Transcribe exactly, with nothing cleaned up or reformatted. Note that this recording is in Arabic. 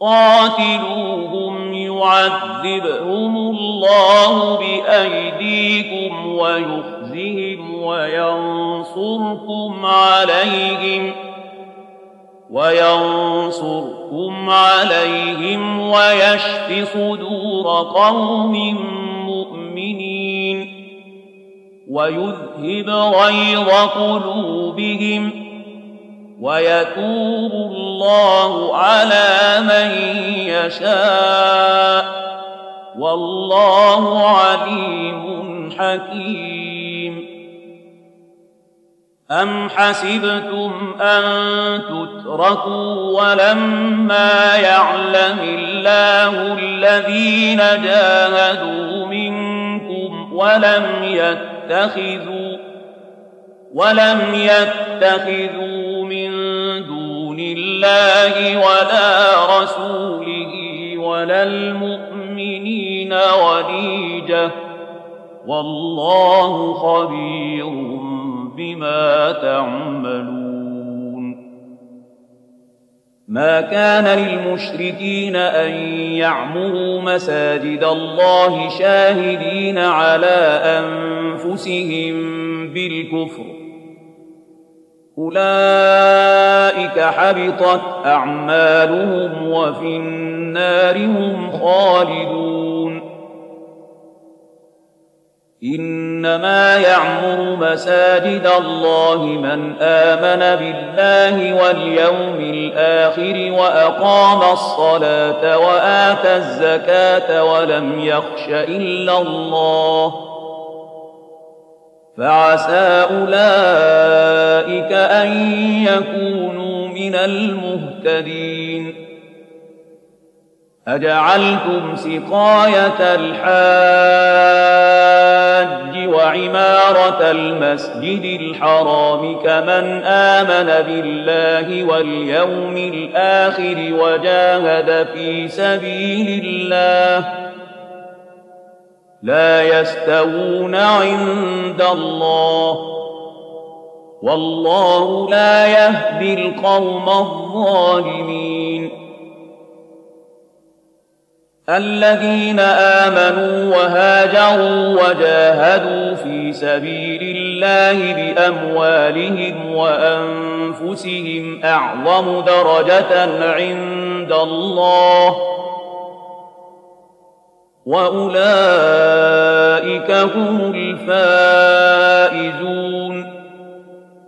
قاتلوهم يعذبهم الله بأيديكم ويخزهم وينصركم عليهم وينصركم عليهم ويشف صدور قوم مؤمنين ويذهب غيظ قلوبهم ويتوب الله على من يشاء والله عليم حكيم. أم حسبتم أن تتركوا ولما يعلم الله الذين جاهدوا منكم ولم يتخذوا ولم يتخذوا من دون الله ولا رسوله ولا المؤمنين وليجة والله خبير بما تعملون. ما كان للمشركين أن يعمروا مساجد الله شاهدين على أنفسهم بالكفر أولئك حبطت أعمالهم وفي النار هم خالدون. إنما يعمر مساجد الله من آمن بالله واليوم الآخر وأقام الصلاة وآتى الزكاة ولم يخش إلا الله فعسى أولئك أن يكونوا من المهتدين. أجعلتم سقاية الحاج وعمارة المسجد الحرام كمن آمن بالله واليوم الآخر وجاهد في سبيل الله لا يستوون عند الله والله لا يهدي القوم الظالمين. الذين آمنوا وهاجروا وجاهدوا في سبيل الله بأموالهم وأنفسهم أعظم درجة عند الله وأولئك هم الفائزون.